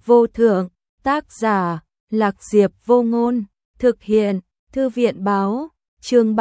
vô thượng, tác giả, Lạc Diệp Vô Ngôn, thực hiện, Thư viện báo, chương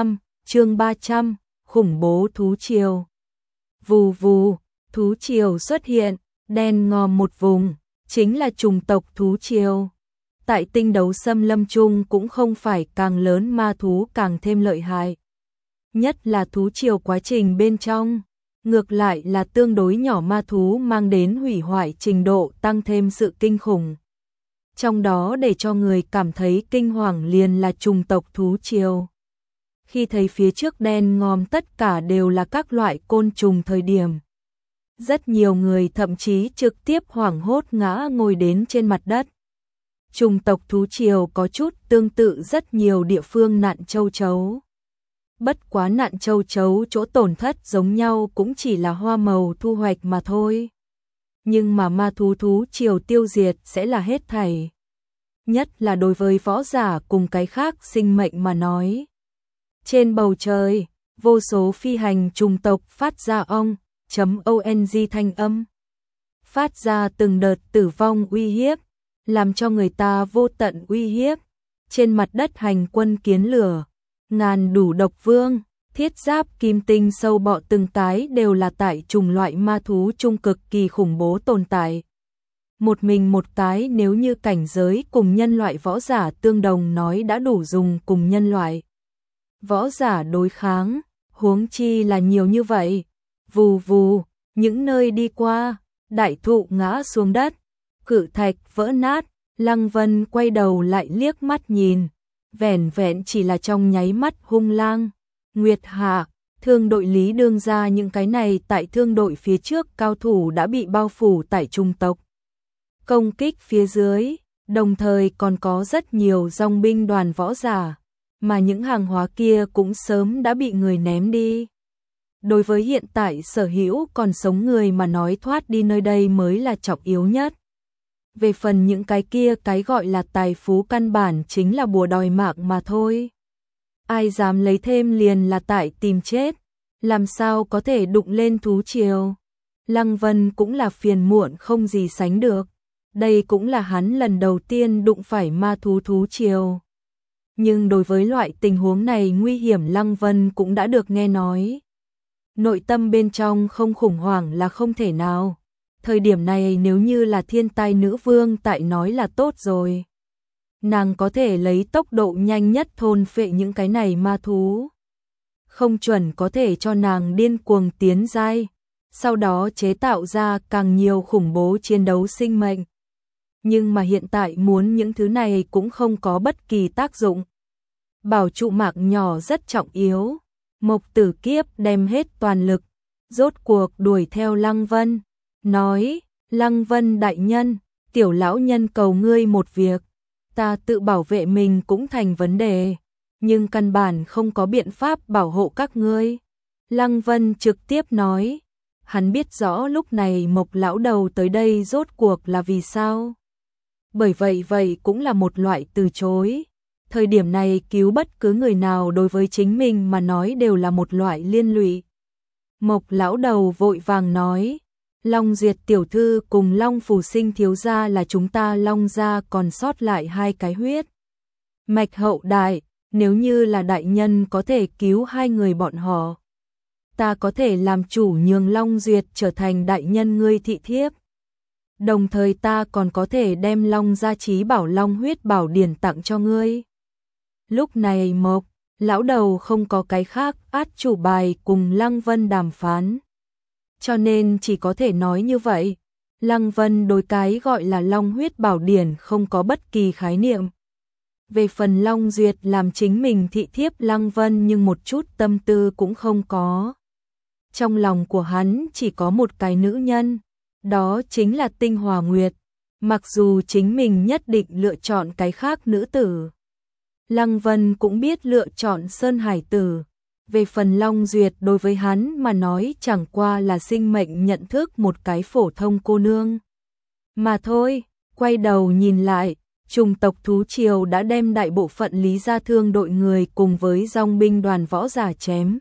300, khủng bố thú triều. Vù vù, thú triều xuất hiện, đen ngòm một vùng, chính là chủng tộc thú triều. Tại Tinh Đấu Xâm Lâm chung cũng không phải càng lớn ma thú càng thêm lợi hại. Nhất là thú triều quá trình bên trong, ngược lại là tương đối nhỏ ma thú mang đến hủy hoại trình độ tăng thêm sự kinh khủng. Trong đó để cho người cảm thấy kinh hoàng liền là chủng tộc thú triều. Khi thấy phía trước đen ngòm tất cả đều là các loại côn trùng thời điểm, rất nhiều người thậm chí trực tiếp hoảng hốt ngã ngồi đến trên mặt đất. Chủng tộc thú triều có chút tương tự rất nhiều địa phương nạn châu chấu. Bất quá nạn châu chấu chỗ tổn thất giống nhau cũng chỉ là hoa màu thu hoạch mà thôi. Nhưng mà ma thú triều tiêu diệt sẽ là hết thảy. Nhất là đối với võ giả cùng cái khác sinh mệnh mà nói. Trên bầu trời, vô số phi hành chủng tộc phát ra ong thanh âm. Phát ra từng đợt tử vong uy hiếp, làm cho người ta vô tận uy hiếp. Trên mặt đất hành quân kiến lửa, ngàn đủ độc vương, thiết giáp kim tinh sâu bọ từng cái đều là tại chủng loại ma thú trung cực kỳ khủng bố tồn tại. Một mình một cái nếu như cảnh giới cùng nhân loại võ giả tương đồng nói đã đủ dùng cùng nhân loại võ giả đối kháng, huống chi là nhiều như vậy. Vù vù, những nơi đi qua, đại thụ ngã xuống đất, cự thạch vỡ nát, Lăng Vân quay đầu lại liếc mắt nhìn, vẻn vẹn chỉ là trong nháy mắt hung lang, Nguyệt Hạ, thương đội Lý Đương gia những cái này tại thương đội phía trước cao thủ đã bị bao phủ tại trung tộc. Công kích phía dưới, đồng thời còn có rất nhiều dòng binh đoàn võ giả, mà những hàng hóa kia cũng sớm đã bị người ném đi. Đối với hiện tại sở hữu còn sống người mà nói thoát đi nơi đây mới là trọng yếu nhất. Về phần những cái kia cái gọi là tài phú căn bản chính là bùa đòi mạng mà thôi. Ai dám lấy thêm liền là tại tìm chết, làm sao có thể đụng lên thú triều. Lăng Vân cũng là phiền muộn không gì sánh được. Đây cũng là hắn lần đầu tiên đụng phải ma thú triều. Nhưng đối với loại tình huống này nguy hiểm Lăng Vân cũng đã được nghe nói. Nội tâm bên trong không khủng hoảng là không thể nào. Thời điểm này nếu như là thiên tai nữ vương tại nói là tốt rồi. Nàng có thể lấy tốc độ nhanh nhất thôn phệ những cái này ma thú. Không chuẩn có thể cho nàng điên cuồng tiến giai, sau đó chế tạo ra càng nhiều khủng bố chiến đấu sinh mệnh. Nhưng mà hiện tại muốn những thứ này cũng không có bất kỳ tác dụng. Bảo trụ mạng nhỏ rất trọng yếu. Mộc Tử Kiếp đem hết toàn lực, rốt cuộc đuổi theo Lăng Vân, nói, Lăng Vân đại nhân, tiểu lão nhân cầu ngươi một việc, ta tự bảo vệ mình cũng thành vấn đề, nhưng căn bản không có biện pháp bảo hộ các ngươi. Lăng Vân trực tiếp nói, hắn biết rõ lúc này Mộc lão đầu tới đây rốt cuộc là vì sao. Bởi vậy cũng là một loại từ chối. Thời điểm này cứu bất cứ người nào đối với chính mình mà nói đều là một loại liên lụy. Mộc lão đầu vội vàng nói, Long Duyệt tiểu thư cùng Long Phù Sinh thiếu gia là chúng ta Long gia còn sót lại hai cái huyết mạch hậu đại, nếu như là đại nhân có thể cứu hai người bọn họ, ta có thể làm chủ nhường Long Duyệt trở thành đại nhân ngươi thị thiếp. Đồng thời ta còn có thể đem Long gia trí bảo Long huyết bảo điển tặng cho ngươi. Lúc này Mộc lão đầu không có cái khác át chủ bài cùng Lăng Vân đàm phán, cho nên chỉ có thể nói như vậy. Lăng Vân đối cái gọi là Long huyết bảo điển không có bất kỳ khái niệm. Về phần Long Duyệt làm chính mình thị thiếp Lăng Vân nhưng một chút tâm tư cũng không có. Trong lòng của hắn chỉ có một cái nữ nhân, đó chính là Tinh Hòa Nguyệt, mặc dù chính mình nhất định lựa chọn cái khác nữ tử. Lăng Vân cũng biết lựa chọn Sơn Hải tử. Về phần Long Duyệt đối với hắn mà nói chẳng qua là sinh mệnh nhận thức một cái phổ thông cô nương mà thôi. Quay đầu nhìn lại, chủng tộc thú triều đã đem đại bộ phận Lý gia thương đội người cùng với dòng binh đoàn võ giả chém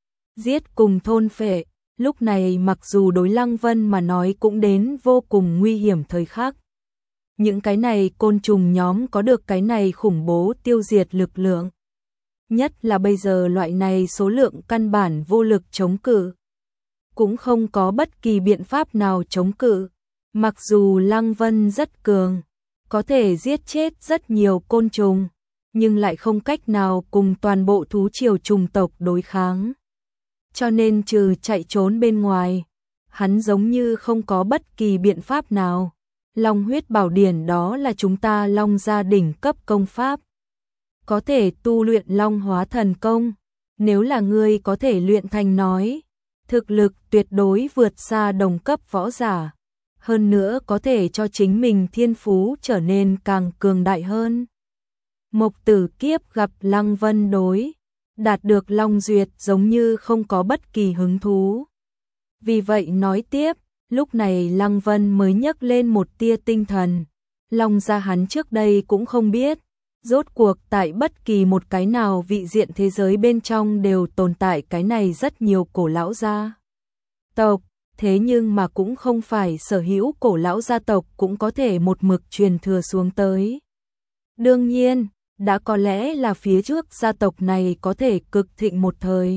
giết cùng thôn phệ. Lúc này mặc dù đối Lăng Vân mà nói cũng đến vô cùng nguy hiểm thời khắc, những cái này côn trùng nhóm có được cái này khủng bố tiêu diệt lực lượng. Nhất là bây giờ loại này số lượng căn bản vô lực chống cự. Cũng không có bất kỳ biện pháp nào chống cự. Mặc dù Lăng Vân rất cường, có thể giết chết rất nhiều côn trùng, nhưng lại không cách nào cùng toàn bộ thú triều trùng tộc đối kháng. Cho nên trừ chạy trốn bên ngoài, hắn giống như không có bất kỳ biện pháp nào. Long huyết bảo điển đó là chúng ta Long gia đỉnh cấp công pháp. Có thể tu luyện Long hóa thần công, nếu là ngươi có thể luyện thành nói, thực lực tuyệt đối vượt xa đồng cấp võ giả. Hơn nữa có thể cho chính mình thiên phú trở nên càng cường đại hơn. Mộc Tử Kiếp gặp Lăng Vân đối, đạt được Long duyệt giống như không có bất kỳ hứng thú. Vì vậy nói tiếp, lúc này Lăng Vân mới nhấc lên một tia tinh thần. Long gia hắn trước đây cũng không biết, rốt cuộc tại bất kỳ một cái nào vị diện thế giới bên trong đều tồn tại cái này rất nhiều cổ lão gia tộc. Thế nhưng mà cũng không phải sở hữu cổ lão gia tộc cũng có thể một mực truyền thừa xuống tới. Đương nhiên, đã có lẽ là phía trước gia tộc này có thể cực thịnh một thời.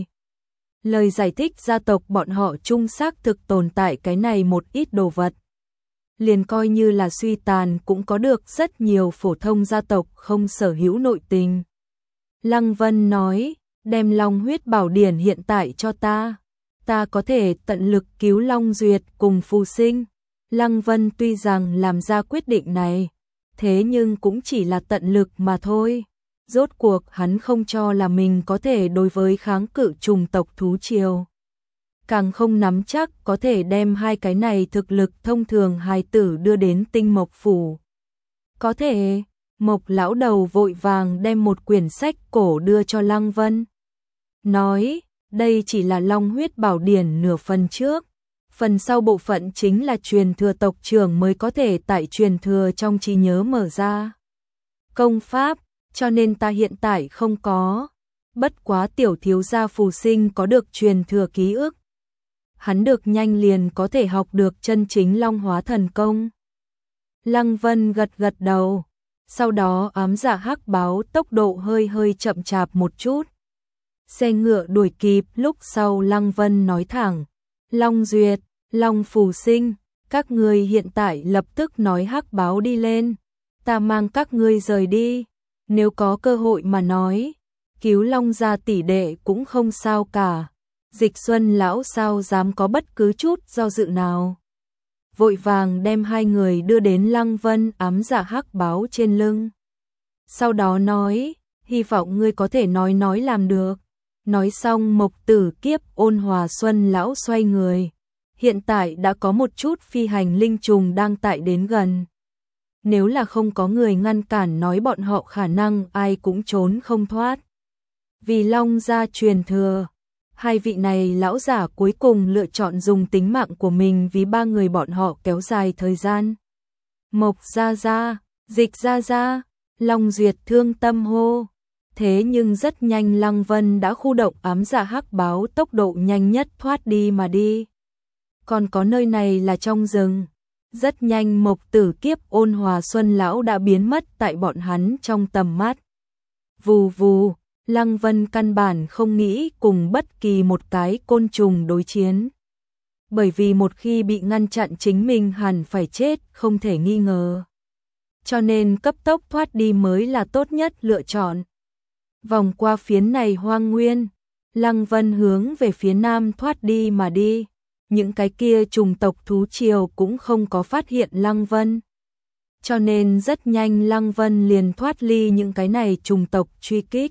Lời giải thích gia tộc bọn họ chung xác thực tồn tại cái này một ít đồ vật. Liền coi như là suy tàn cũng có được rất nhiều phổ thông gia tộc không sở hữu nội tình. Lăng Vân nói, đem Long huyết bảo điển hiện tại cho ta. Ta có thể tận lực cứu Long Duyệt cùng Phù Sinh. Lăng Vân tuy rằng làm ra quyết định này, thế nhưng cũng chỉ là tận lực mà thôi. Rốt cuộc hắn không cho là mình có thể đối với kháng cự trùng tộc thú triều. Càng không nắm chắc có thể đem hai cái này thực lực thông thường hài tử đưa đến Tinh Mộc Phủ. Có thể, Mộc lão đầu vội vàng đem một quyển sách cổ đưa cho Lăng Vân. Nói, đây chỉ là Long huyết bảo điển nửa phần trước. Phần sau bộ phận chính là truyền thừa tộc trưởng mới có thể tại truyền thừa trong trí nhớ mở ra. Công pháp, cho nên ta hiện tại không có. Bất quá tiểu thiếu gia Phù Sinh có được truyền thừa ký ức. Hắn được nhanh liền có thể học được chân chính Long hóa thần công. Lăng Vân gật gật đầu. Sau đó ám dạ hắc báo tốc độ hơi chậm chạp một chút. Xe ngựa đuổi kịp lúc sau Lăng Vân nói thẳng. Long Duyệt, Long Phù Sinh, các ngươi hiện tại lập tức nói hắc báo đi lên. Ta mang các ngươi rời đi. Nếu có cơ hội mà nói, cứu Long gia tỷ đệ cũng không sao cả. Dịch Xuân lão sao dám có bất cứ chút do dự nào. Vội vàng đem hai người đưa đến Lăng Vân ám dạ hắc báo trên lưng. Sau đó nói, hy vọng ngươi có thể nói làm được. Nói xong Mộc Tử Kiếp ôn hòa Xuân lão xoay người. Hiện tại đã có một chút phi hành linh trùng đang tại đến gần. Nếu là không có người ngăn cản nói bọn họ khả năng ai cũng trốn không thoát. Vì Long gia truyền thừa, hai vị này lão giả cuối cùng lựa chọn dùng tính mạng của mình vì ba người bọn họ kéo dài thời gian. Mộc gia gia, Dịch gia gia, Long Duyệt thương tâm hô. Thế nhưng rất nhanh Lăng Vân đã khu động ám dạ hắc báo tốc độ nhanh nhất thoát đi mà đi. Còn có nơi này là trong rừng. Rất nhanh Mộc Tử Kiếp ôn hòa Xuân lão đã biến mất tại bọn hắn trong tầm mắt. Vù vù, Lăng Vân căn bản không nghĩ cùng bất kỳ một cái côn trùng đối chiến. Bởi vì một khi bị ngăn chặn chính mình hẳn phải chết không thể nghi ngờ. Cho nên cấp tốc thoát đi mới là tốt nhất lựa chọn. Vòng qua phiến này hoang nguyên, Lăng Vân hướng về phía nam thoát đi mà đi. Những cái kia trùng tộc thú triều cũng không có phát hiện Lăng Vân. Cho nên rất nhanh Lăng Vân liền thoát ly những cái này trùng tộc truy kích.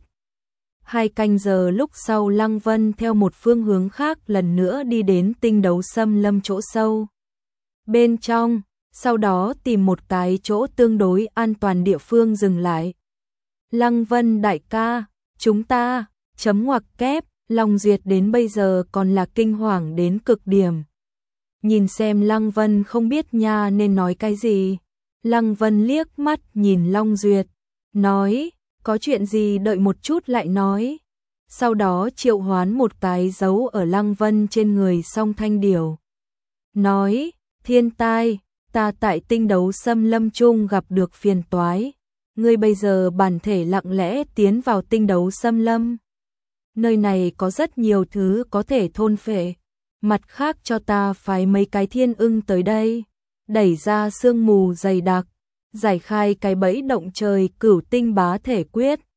2 canh giờ lúc sau Lăng Vân theo một phương hướng khác lần nữa đi đến Tinh Đấu Xâm Lâm chỗ sâu. Bên trong, sau đó tìm một cái chỗ tương đối an toàn địa phương dừng lại. Lăng Vân đại ca, chúng ta, chấm ngoặc kép, Long Duyệt đến bây giờ còn là kinh hoàng đến cực điểm. Nhìn xem Lăng Vân không biết nha nên nói cái gì. Lăng Vân liếc mắt nhìn Long Duyệt, nói, có chuyện gì đợi một chút lại nói. Sau đó triệu hoán một cái dấu ở Lăng Vân trên người song thanh điểu. Nói, thiên tai, ta tại tinh đấu xâm lâm chung gặp được phiền toái. Ngươi bây giờ bản thể lặng lẽ tiến vào tinh đấu xâm lâm. Nơi này có rất nhiều thứ có thể thôn phệ. Mặt khác cho ta phái mấy cái thiên ưng tới đây, đẩy ra sương mù dày đặc, giải khai cái bẫy động trời cửu tinh bá thể quyết,